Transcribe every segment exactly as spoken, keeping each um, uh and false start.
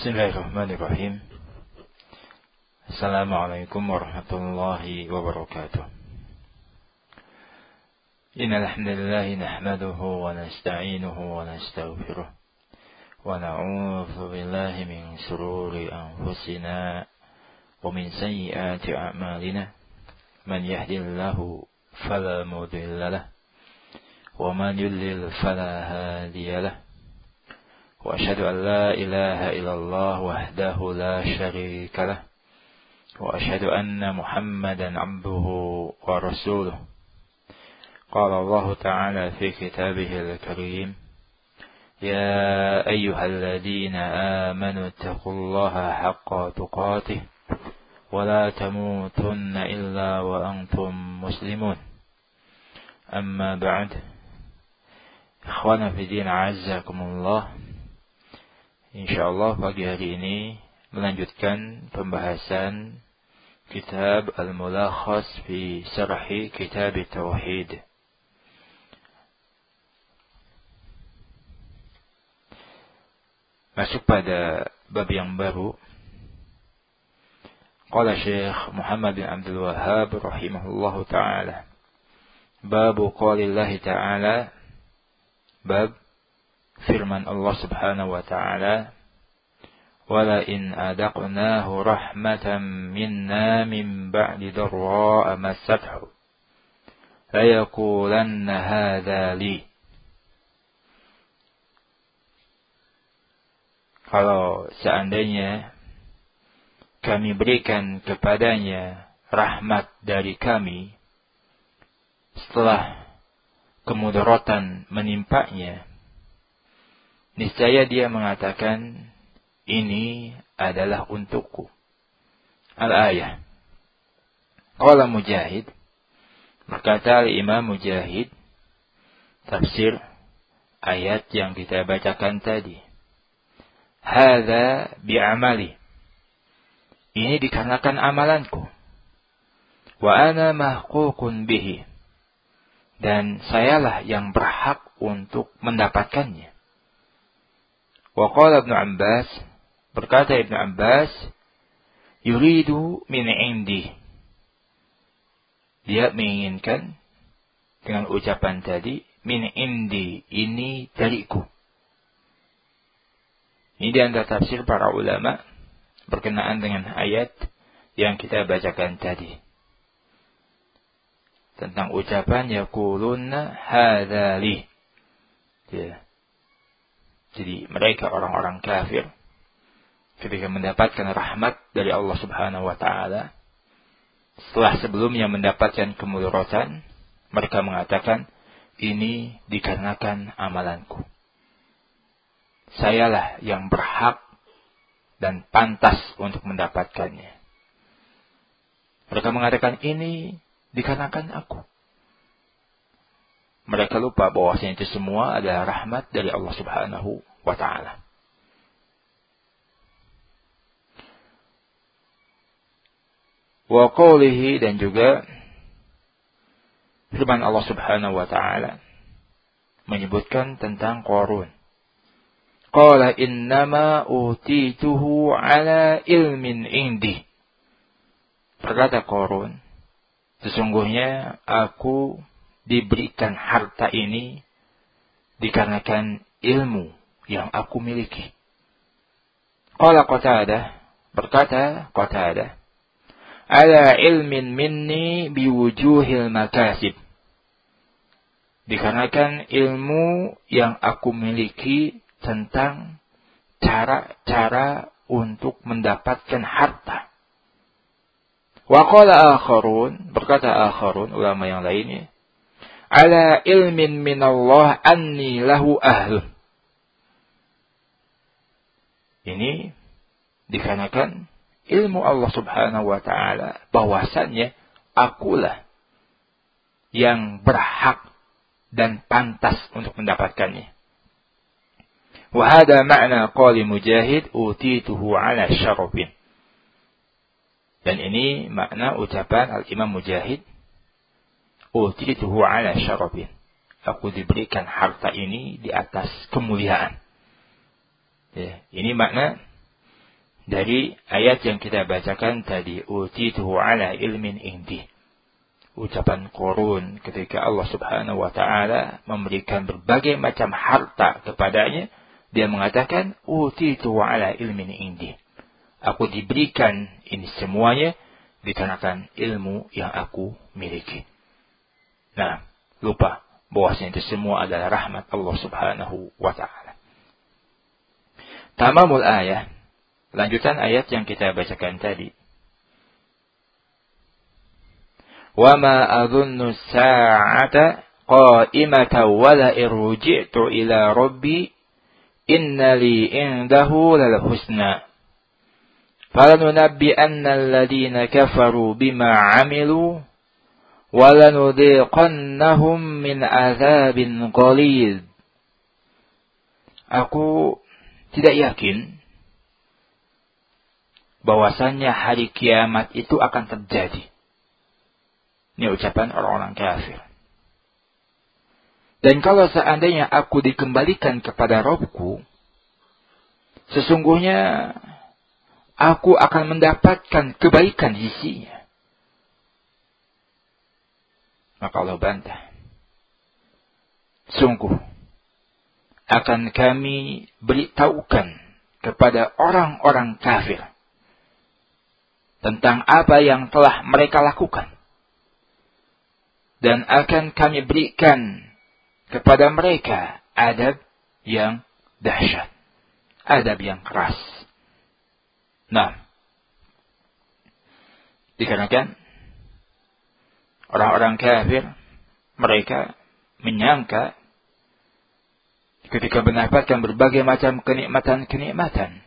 Bismillahirrahmanirrahim. Assalamualaikum warahmatullahi wabarakatuh. Innal hamdalillah nahmaduhu wa nasta'inuhu wa nastaghfiruh wa na'udzu billahi min shururi anfusina wa min sayyiati a'malina. Man yahdihillahu fala mudilla lahu wa man yudlil fala hadiya lahu. وأشهد أن لا إله إلا الله وحده لا شريك له وأشهد أن محمدا عبده ورسوله. قال الله تعالى في كتابه الكريم: يا أيها الذين آمنوا اتقوا الله حق تقاته ولا تموتن إلا وأنتم مسلمون. أما بعد، إخوانا في الدين أعزكم الله. InsyaAllah pagi hari ini melanjutkan pembahasan kitab Al-Mulakhas fi Syarhi Kitab Tauhid. Masuk pada bab yang baru. Qala Syekh Muhammad bin Abdul Wahhab rahimahullahu ta'ala, babu qaulillahi ta'ala, bab firman Allah Subhanahu wa ta'ala, wala in adaqnahu rahmatan minna min ba'di dharra'a massathu la yaqulanna hadza li. Kalau seandainya kami berikan kepadanya rahmat dari kami setelah kemudaratan menimpanya, niscaya dia mengatakan, ini adalah untukku. Al-ayah. Qala Mujahid, berkata Imam Mujahid, tafsir ayat yang kita bacakan tadi. Hadza bi'amali. Ini dikarenakan amalanku. Wa ana mahququn bihi. Dan sayalah yang berhak untuk mendapatkannya. Wa qala Ibnu Abbas, berkata Ibnu Abbas, yuridu min indi. Dia menginginkan dengan ucapan tadi, min indi, ini dariku. Ini di antara tafsir para ulama berkenaan dengan ayat yang kita bacakan tadi. Tentang ucapan yaquluna hadza li. Ya. Jadi mereka orang-orang kafir ketika mendapatkan rahmat dari Allah Subhanahu wa ta'ala, setelah sebelumnya mendapatkan kemudaratan, mereka mengatakan, ini dikarenakan amalanku. Sayalah yang berhak dan pantas untuk mendapatkannya. Mereka mengatakan, ini dikarenakan aku. Mereka lupa bahwasanya itu semua adalah rahmat dari Allah Subhanahu wa ta'ala. Wa qawlihi, dan juga firman Allah Subhanahu wa ta'ala menyebutkan tentang Qarun. Qala innama utituhu ala ilmin indi. Berkata Qarun, sesungguhnya aku diberikan harta ini dikarenakan ilmu yang aku miliki. Qala Qatadah, berkata Qatadah, ala ilmin minni biwujuhil makasib. Dikarenakan ilmu yang aku miliki tentang cara-cara untuk mendapatkan harta. Wa qala akharun, berkata akharun, ulama yang lainnya, ala ilmin minallah anni lahu ahlun. Ini dikarenakan ilmu Allah Subhanahu wa ta'ala bahwasannya akulah yang berhak dan pantas untuk mendapatkannya. Wa hada ma'na qali Mujahid utituhu ala syarafin. Dan ini makna ucapan Al-Imam Mujahid, utituhu ala syarafin. Aku diberikan harta ini di atas kemuliaan. Ya, ini makna dari ayat yang kita bacakan tadi, utituhu ala ilmin indi. Ucapan Qarun ketika Allah Subhanahu wa taala memberikan berbagai macam harta kepadanya, dia mengatakan utituhu ala ilmin indi. Aku diberikan ini semuanya dikarenakan ilmu yang aku miliki. Nah, lupa bahwasanya itu semua adalah rahmat Allah Subhanahu wa taala. Tamamul ayat, lanjutan ayat yang kita bacakan tadi. Wa ma adhunnu as-sa'ata qa'imatan wa la irji'tu ila rabbi inna li 'indahu lal husna falanunabbi'anna alladhina kafaru bima 'amilu wa lanudhiqannahum min 'adzabin qalil. Aku tidak yakin bahwasannya hari kiamat itu akan terjadi. Ini ucapan orang-orang kafir. Dan kalau seandainya aku dikembalikan kepada Rabbku, sesungguhnya aku akan mendapatkan kebaikan di sisinya. Maka Allah bantah. Sungguh, akan kami beritahukan kepada orang-orang kafir tentang apa yang telah mereka lakukan. Dan akan kami berikan kepada mereka adab yang dahsyat. Adab yang keras. Nah, dikarenakan orang-orang kafir, mereka menyangka ketika mendapatkan berbagai macam kenikmatan-kenikmatan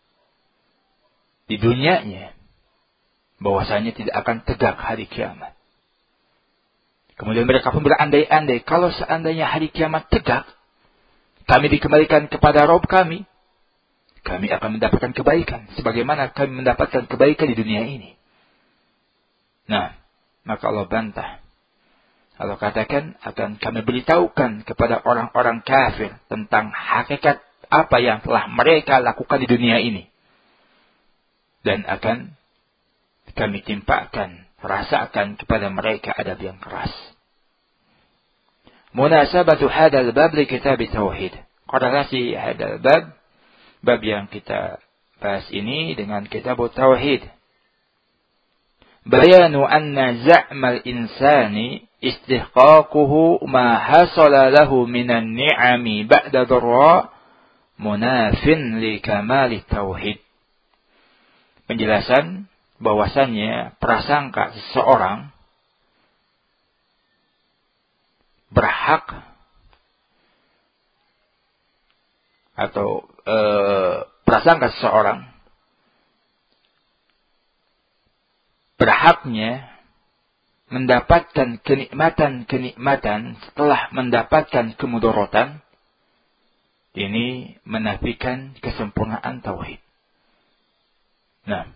di dunianya, bahwasanya tidak akan tegak hari kiamat. Kemudian mereka pun berandai-andai, kalau seandainya hari kiamat tegak, kami dikembalikan kepada Rabb kami, kami akan mendapatkan kebaikan, sebagaimana kami mendapatkan kebaikan di dunia ini. Nah, maka Allah bantah. Allah katakan, akan kami beritahukan kepada orang-orang kafir tentang hakikat apa yang telah mereka lakukan di dunia ini. Dan akan kami timpakan, rasakan kepada mereka adab yang keras. Munasabatu hadal bab li kitab tauhid. Korelasi hadal bab, bab yang kita bahas ini dengan kitab tauhid. Bayanu anna za'mal insani istihqaquhu ma hasala lahu minan ni'ami ba'da dharra munafin li kamali tauhid. Penjelasan bahwasannya prasangka seseorang berhak atau e, prasangka seseorang berhaknya mendapatkan kenikmatan-kenikmatan setelah mendapatkan kemudaratan, ini menafikan kesempurnaan tauhid. Nah,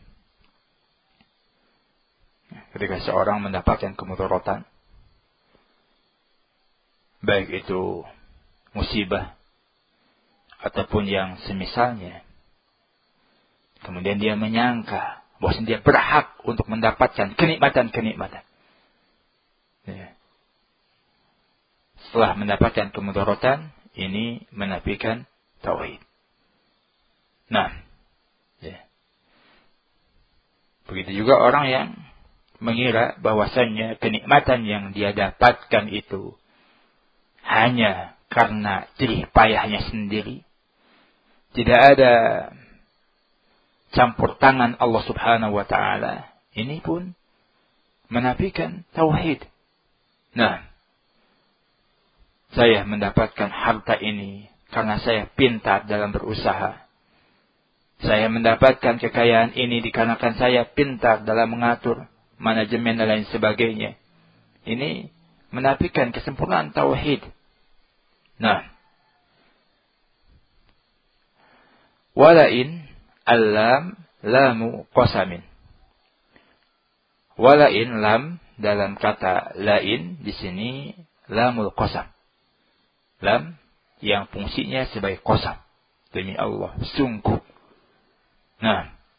ketika seorang mendapatkan kemudaratan, baik itu musibah ataupun yang semisalnya, kemudian dia menyangka bahwa dia berhak untuk mendapatkan kenikmatan-kenikmatan. Ya. Setelah mendapatkan kemudaratan, ini menafikan tauhid. Nah, ya. Begitu juga orang yang mengira bahwasannya kenikmatan yang dia dapatkan itu hanya karena jerih payahnya sendiri. Tidak ada campur tangan Allah Subhanahu wa taala. Ini pun menafikan tauhid. Nah, saya mendapatkan harta ini karena saya pintar dalam berusaha. Saya mendapatkan kekayaan ini dikarenakan saya pintar dalam mengatur manajemen dan lain sebagainya. Ini menafikan kesempurnaan tauhid. Nah, walain al-lam lamu qasamin. Walain lam dalam kata lain di sini lamul qasam. Lam yang fungsinya sebagai qasam. Demi Allah, sungguh. Nah,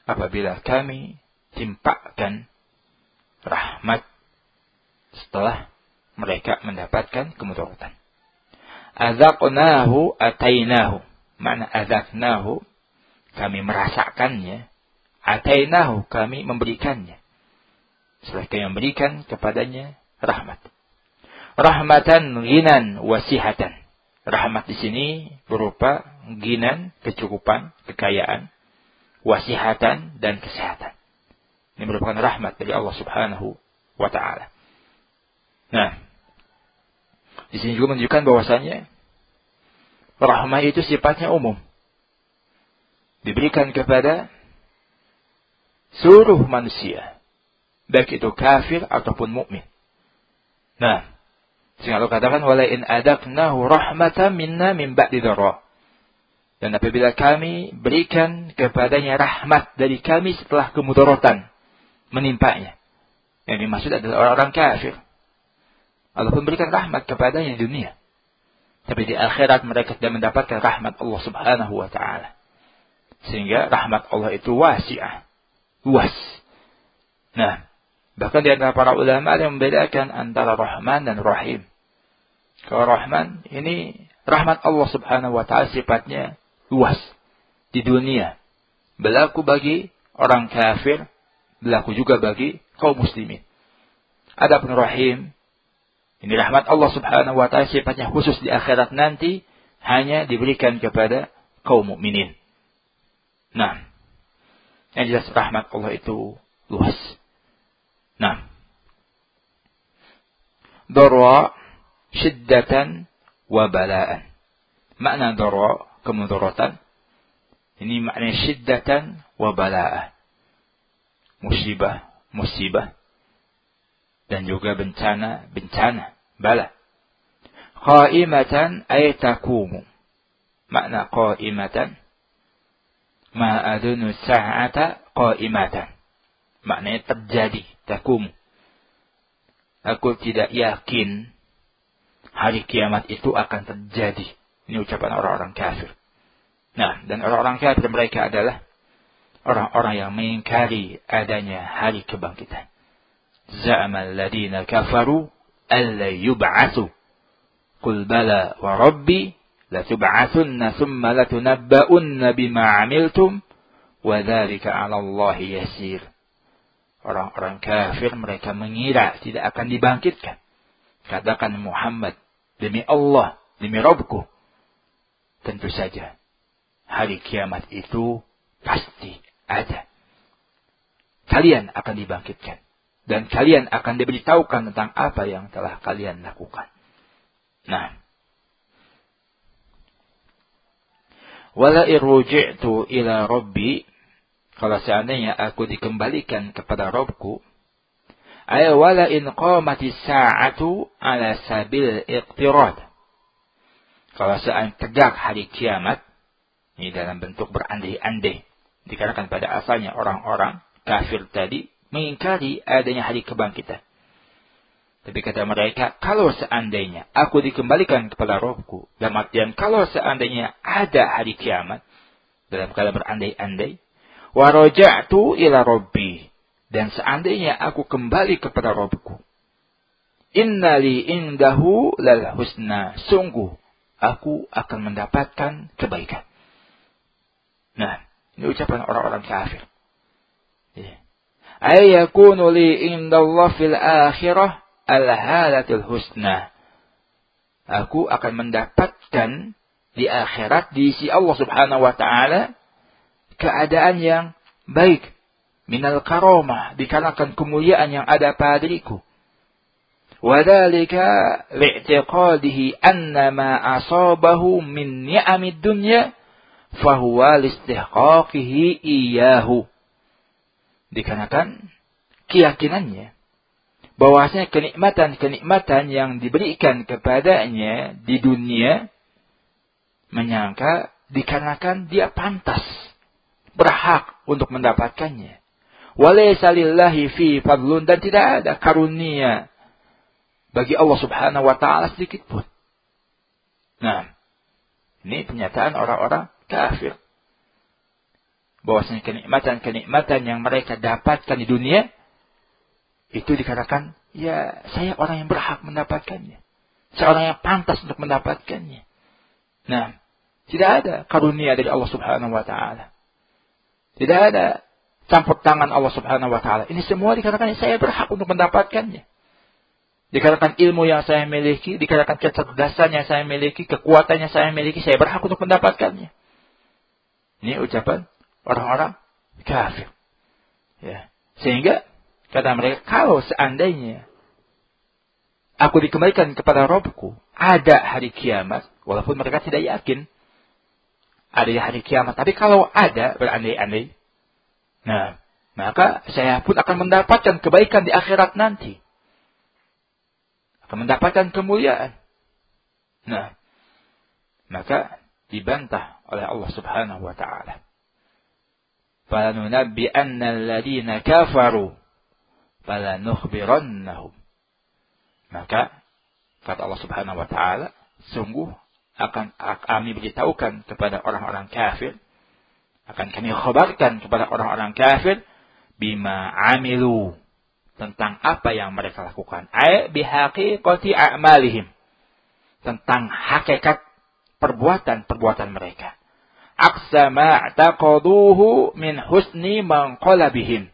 apabila kami timpakan rahmat setelah mereka mendapatkan kemudaratan. Azaqnahu atainahu. Makna azaqnahu, kami merasakannya. Atainahu, kami memberikannya. Setelah kami memberikan kepadanya rahmat. Rahmatan ghinan wasihatan. Rahmat di sini berupa ghinan, kecukupan, kekayaan, wasihatan, dan kesehatan. Ini merupakan rahmat dari Allah Subhanahu wa ta'ala. Nah, di sini juga menunjukkan bahwasanya rahmat itu sifatnya umum. Diberikan kepada seluruh manusia, baik itu kafir ataupun mukmin. Nah, sehingga Allah katakan wala in adaqnahu rahmatan minna min ba'di dharra. Dan apabila kami berikan kepadanya rahmat dari kami setelah kemudaratan menimpanya. Yang dimaksud adalah orang-orang kafir. Allah memberikan rahmat kepadanya di dunia. Tapi di akhirat mereka tidak mendapatkan rahmat Allah Subhanahu wa ta'ala. Sehingga rahmat Allah itu wasi'ah. Luas. Nah, bahkan di antara para ulama yang membedakan antara Rahman dan Rahim. Kalau Rahman, ini rahmat Allah Subhanahu wa ta'ala sifatnya luas. Di dunia. Berlaku bagi orang kafir. Berlaku juga bagi kaum muslimin. Adapun Rahim, ini rahmat Allah Subhanahu wa ta'ala sifatnya khusus di akhirat nanti hanya diberikan kepada kaum mukminin. Nah, yang jelas rahmat Allah itu luas. Nah, darra syiddatan wa bala'an. Makna darra kemudaratan. Ini makna syiddatan wa bala'an. Musibah, musibah. Dan juga bencana, bencana, bala. Qa'imatan ay takumu. Makna qa'imatan. Ma'adunu sa'ata qa'imatan. Maknanya terjadi, takumu. Aku tidak yakin hari kiamat itu akan terjadi. Ini ucapan orang-orang kafir. Nah, dan orang-orang kafir mereka adalah orang-orang yang mengingkari adanya hari kebangkitan. Za'amal ladina kafaru alla yub'atsu. Qul bala wa rabbi latub'atsunna thumma latunabba'unna bima 'amiltum wa dzalika 'ala Allah yasir. Orang-orang kafir mereka mengira tidak akan dibangkitkan. Katakan Muhammad, demi Allah, demi Rabbku, tentu saja hari kiamat itu pasti ada. Kalian akan dibangkitkan. Dan kalian akan diberitahukan tentang apa yang telah kalian lakukan. Nah. Wala irruji'tu ila rabbi. Kalau seandainya aku dikembalikan kepada Rabbku. Ay wala in qamatis sa'atu ala sabil iqtirad. Kalau seandainya tegak hari kiamat. Ini dalam bentuk berandai-andai. Dikarenakan pada asalnya orang-orang kafir tadi mengingkari adanya hari kebangkitan. Tapi kata mereka, kalau seandainya aku dikembalikan kepada Rabbku, dalam artian kalau seandainya ada hari kiamat, dalam keadaan berandai-andai, wa raja'tu ila rabbi, dan seandainya aku kembali kepada Rabbku, innali indahu lal husna, sungguh aku akan mendapatkan kebaikan. Nah, ini ucapan orang-orang kafir. Ya. Ayakunu li indallah fil akhirah al-halatul husna. Aku akan mendapatkan di akhirat di sisi Allah Subhanahu wa taala keadaan yang baik, minal karamah, dikarenakan kemuliaan yang ada padariku. Wa dzalika li'tiqadihi anna ma asabahu min ni'amid dunya fa huwa listihqaqihi iyyahu. Dikarenakan keyakinannya bahwasanya kenikmatan-kenikmatan yang diberikan kepadanya di dunia menyangka dikarenakan dia pantas berhak untuk mendapatkannya. Walaysa lillahi fi fadlun, dan tidak ada karunia bagi Allah Subhanahu wa taala sedikit pun. Nah, ini pernyataan orang-orang kafir. bahwasanya kenikmatan-kenikmatan yang mereka dapatkan di dunia itu dikatakan, ya saya orang yang berhak mendapatkannya. Seorang yang pantas untuk mendapatkannya. Nah, tidak ada karunia dari Allah Subhanahu wa taala. Tidak ada campur tangan Allah Subhanahu wa taala. Ini semua dikatakan saya berhak untuk mendapatkannya. Dikatakan ilmu yang saya miliki, dikatakan kecerdasan yang saya miliki, kekuatan yang saya miliki, saya berhak untuk mendapatkannya. Ini ucapan orang-orang kafir. Ya. Sehingga kata mereka, kalau seandainya aku dikembalikan kepada Rabbku, ada hari kiamat, walaupun mereka tidak yakin ada hari kiamat, tapi kalau ada, berandai-andai, nah, maka saya pun akan mendapatkan kebaikan di akhirat nanti. Akan mendapatkan kemuliaan. Nah, maka dibantah oleh Allah Subhanahu wa taala. فَلَنُنَبِّئَنَّ الَّذِينَ كَفَرُوا فَلَنُخْبِرَنَّهُمْ. Maka kata Allah Subhanahu wa taala, sungguh akan kami beritahukan kepada orang-orang kafir, akan kami khabarkan kepada orang-orang kafir bima amilu, tentang apa yang mereka lakukan, ay bihaqiqati a'malihim, tentang hakikat perbuatan-perbuatan mereka. Aqsa ma'taqaduhu min husni manqalabihim,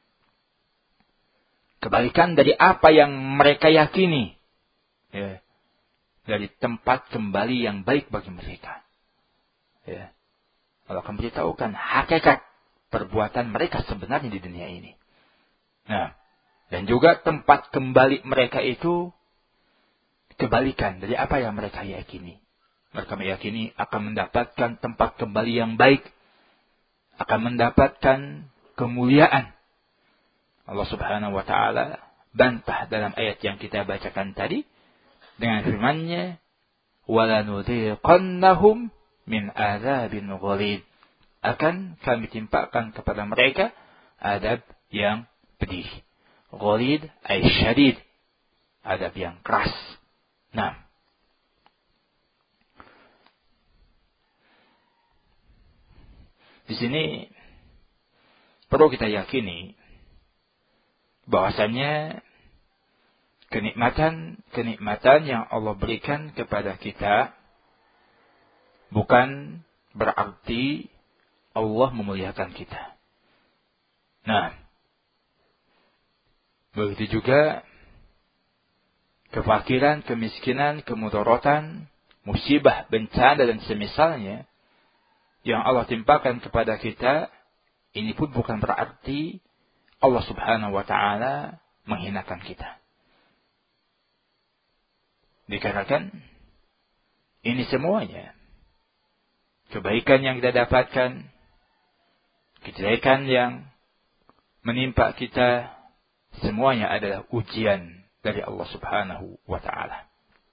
kebalikan dari apa yang mereka yakini, ya, dari tempat kembali yang baik bagi mereka. Ya. Allah akan beritahukan hakikat perbuatan mereka sebenarnya di dunia ini. Nah, dan juga tempat kembali mereka itu kebalikan dari apa yang mereka yakini. Mereka meyakini akan mendapatkan tempat kembali yang baik, akan mendapatkan kemuliaan. Allah Subhanahu wa taala bantah dalam ayat yang kita bacakan tadi dengan firman-Nya, وَلَنُذِيقَنَّهُمْ مِنْ عَذَابٍ غَلِيظٍ, akan kami timpakan kepada mereka adab yang pedih. Ghalid ay syadid, adab yang keras. Nah, di sini perlu kita yakini bahwasanya kenikmatan-kenikmatan yang Allah berikan kepada kita bukan berarti Allah memuliakan kita. Nah, begitu juga kefakiran, kemiskinan, kemudaratan, musibah, bencana dan semisalnya yang Allah timpakan kepada kita, ini pun bukan berarti Allah Subhanahu wa taala menghinakan kita. Dikatakan ini semuanya kebaikan yang kita dapatkan, kejelekan yang menimpa kita, semuanya adalah ujian dari Allah Subhanahu wa taala.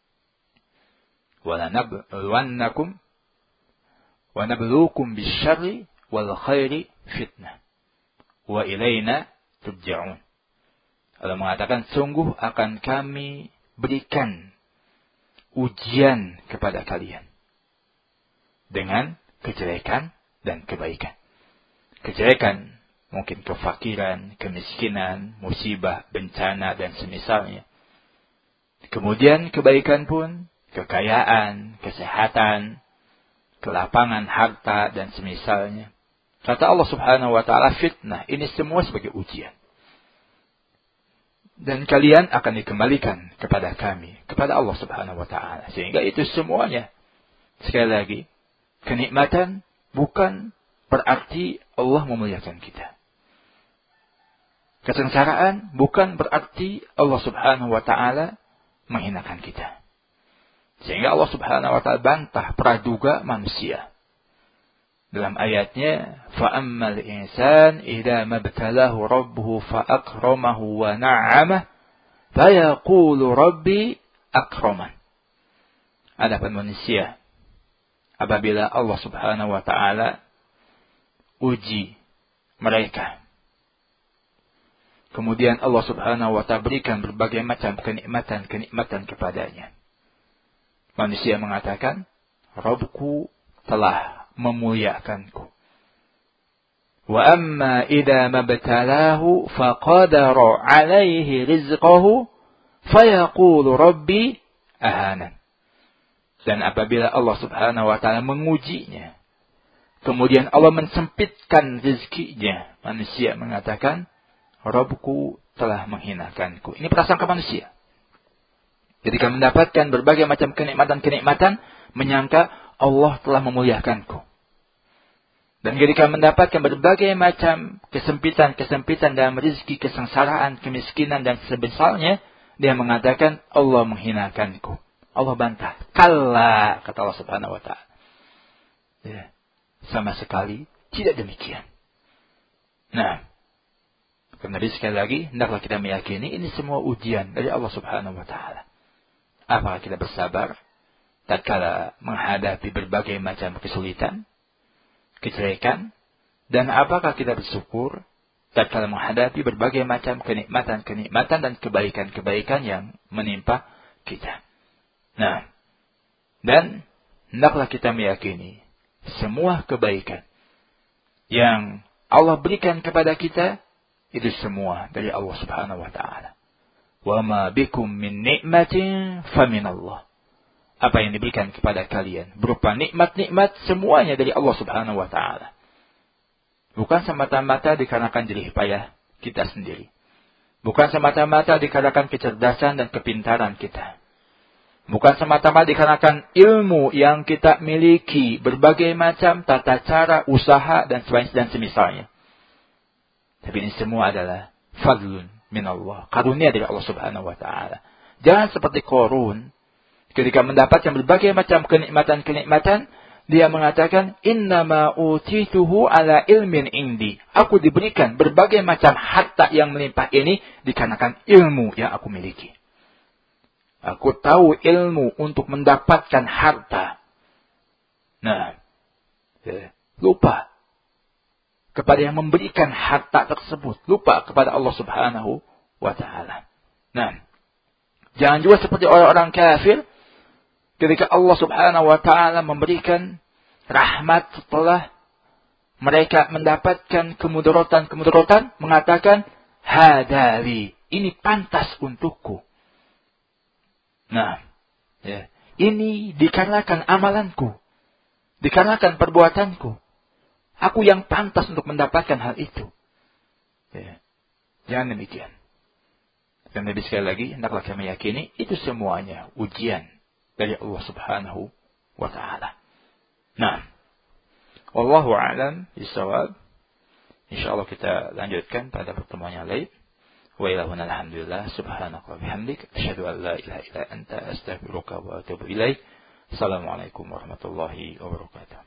Wa lanabluwannakum wa nabluukum bisyarri wal khairi fitnah wa ilaina turja'un. Allah mengatakan, sungguh akan kami berikan ujian kepada kalian dengan kejelekan dan kebaikan. Kejelekan mungkin kefakiran, kemiskinan, musibah, bencana dan semisalnya. Kemudian kebaikan pun kekayaan, kesehatan, kelapangan harta dan semisalnya. Kata Allah Subhanahu wa taala, fitnah, ini semua sebagai ujian. Dan kalian akan dikembalikan kepada kami, kepada Allah Subhanahu wa taala. Sehingga itu semuanya, sekali lagi, kenikmatan bukan berarti Allah memuliakan kita. Kesengsaraan bukan berarti Allah Subhanahu wa taala menghinakan kita. Sehingga Allah Subhanahu wa taala bantah praduga manusia. Dalam ayatnya, فَأَمَّا الْإِنسَانِ إِذَا مَبْتَلَاهُ رَبُّهُ فَأَكْرَمَهُ وَنَعَّمَهُ فَيَقُولُ رَبِّي أَكْرَمَنِ. Adapun manusia, apabila Allah Subhanahu wa taala uji mereka, kemudian Allah Subhanahu wa taala berikan berbagai macam kenikmatan-kenikmatan kepadanya, manusia mengatakan, Rabbku telah memuliakanku. Wa amma idza mabtalahu faqadara 'alaihi rizqahu fayaqulu rabbi ahanan. Dan apabila Allah Subhanahu wa taala mengujinya, kemudian Allah mensempitkan rezekinya, manusia mengatakan, Rabbku telah menghinakanku. Ini prasangka manusia. Ketika mendapatkan berbagai macam kenikmatan-kenikmatan, menyangka Allah telah memuliakanku. Dan ketika mendapatkan berbagai macam kesempitan-kesempitan dalam rezeki, kesengsaraan, kemiskinan, dan semisalnya, dia mengatakan Allah menghinakanku. Allah bantah. Kalla, kata Allah Subhanahu wa taala. Ya, sama sekali tidak demikian. Nah, karena sekali lagi, hendaklah kita meyakini ini semua ujian dari Allah Subhanahu wa taala. Apakah kita bersabar tatkala menghadapi berbagai macam kesulitan, kejelekan, dan apakah kita bersyukur tatkala menghadapi berbagai macam kenikmatan-kenikmatan dan kebaikan-kebaikan yang menimpa kita. Nah, dan hendaklah kita meyakini semua kebaikan yang Allah berikan kepada kita itu semua dari Allah Subhanahu wa taala. Wa ma bikum min ni'matin famin Allah. Apa yang diberikan kepada kalian berupa nikmat-nikmat semuanya dari Allah Subhanahu wa taala. Bukan semata-mata dikarenakan jerih payah kita sendiri. Bukan semata-mata dikarenakan kecerdasan dan kepintaran kita. Bukan semata-mata dikarenakan ilmu yang kita miliki, berbagai macam tata cara, usaha, dan dan semisalnya. Tapi ini semua adalah fadlun min Allah. Karunia dari Allah Subhanahu wa taala. Jangan seperti Qarun, ketika mendapatkan berbagai macam kenikmatan-kenikmatan, dia mengatakan, innama utituhu ala ilmin indi. Aku diberikan berbagai macam harta yang melimpah ini dikarenakan ilmu yang aku miliki. Aku tahu ilmu untuk mendapatkan harta. Nah, ya, lupa kepada yang memberikan harta tersebut. Lupa kepada Allah Subhanahu wa ta'ala. Nah, jangan juga seperti orang-orang kafir. Ketika Allah Subhanahu wa ta'ala memberikan rahmat setelah mereka mendapatkan kemudaratan-kemudaratan, mengatakan, hadali, ini pantas untukku. Nah, ya, ini dikarenakan amalanku, dikarenakan perbuatanku. Aku yang pantas untuk mendapatkan hal itu. Ya, jangan demikian. Dan lebih sekali lagi, hendaklah kami meyakini itu semuanya ujian dari Allah Subhanahu wa ta'ala. Nah, wallahu a'lam bishawab. Insyaallah kita lanjutkan pada pertemuan yang lain. Wa ilahuna alhamdulillah subhanaka wa bihamdik asyhadu an la ilaha illa anta astaghfiruka wa atubu ilaik. Assalamualaikum warahmatullahi wabarakatuh.